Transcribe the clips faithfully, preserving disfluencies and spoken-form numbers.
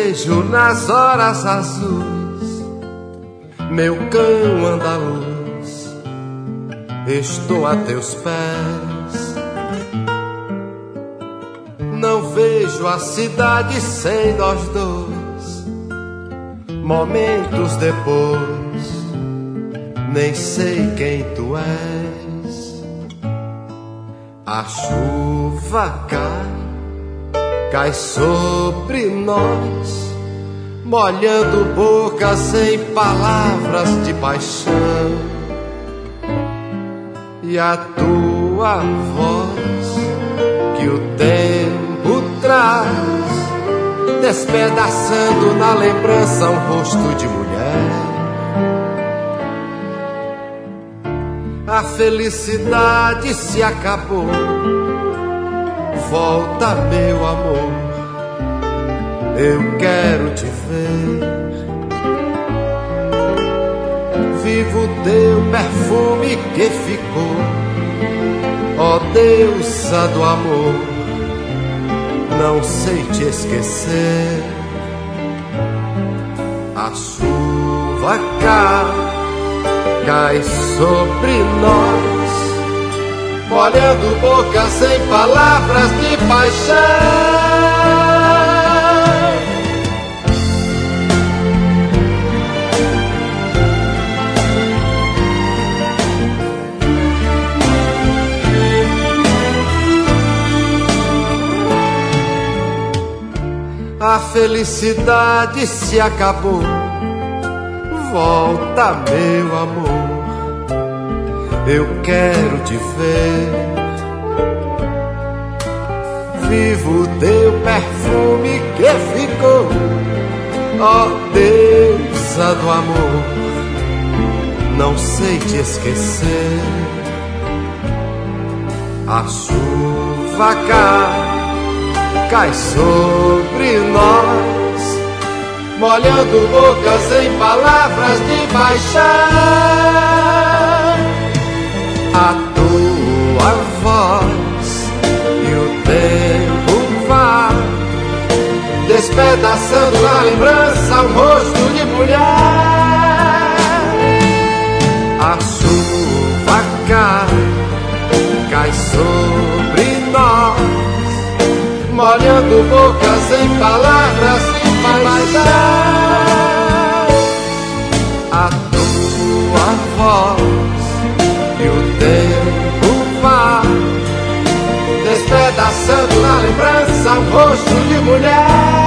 vejo nas horas azuis, meu cão andaluz, estou a teus pés. Não vejo a cidade sem nós dois, momentos depois, nem sei quem tu és. A chuva cai, cai sobre nós, molhando bocas em palavras de paixão. E a tua voz que o tempo traz, despedaçando na lembrança um rosto de mulher. A felicidade se acabou, volta meu amor, eu quero te ver. Vivo teu perfume que ficou, ó deusa do amor, não sei te esquecer. A chuva cai, cai sobre nós, molhando bocas em palavras de paixão. A felicidade se acabou, volta meu amor, eu quero te ver. Vivo teu perfume que ficou, ó deusa do amor, não sei te esquecer. A chuva cai, cai sobre nós, molhando bocas em palavras de paixão. A tua voz e o tempo vai, despedaçando na lembrança um rosto de mulher. A chuva cai, cai sobre nós, molhando bocas em palavras de paixão. A tua voz e o tempo vai, despedaçando na lembrança um rosto de mulher.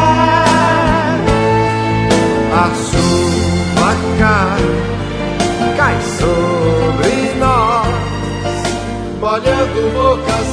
A chuva cai, cai sobre nós, molhando bocas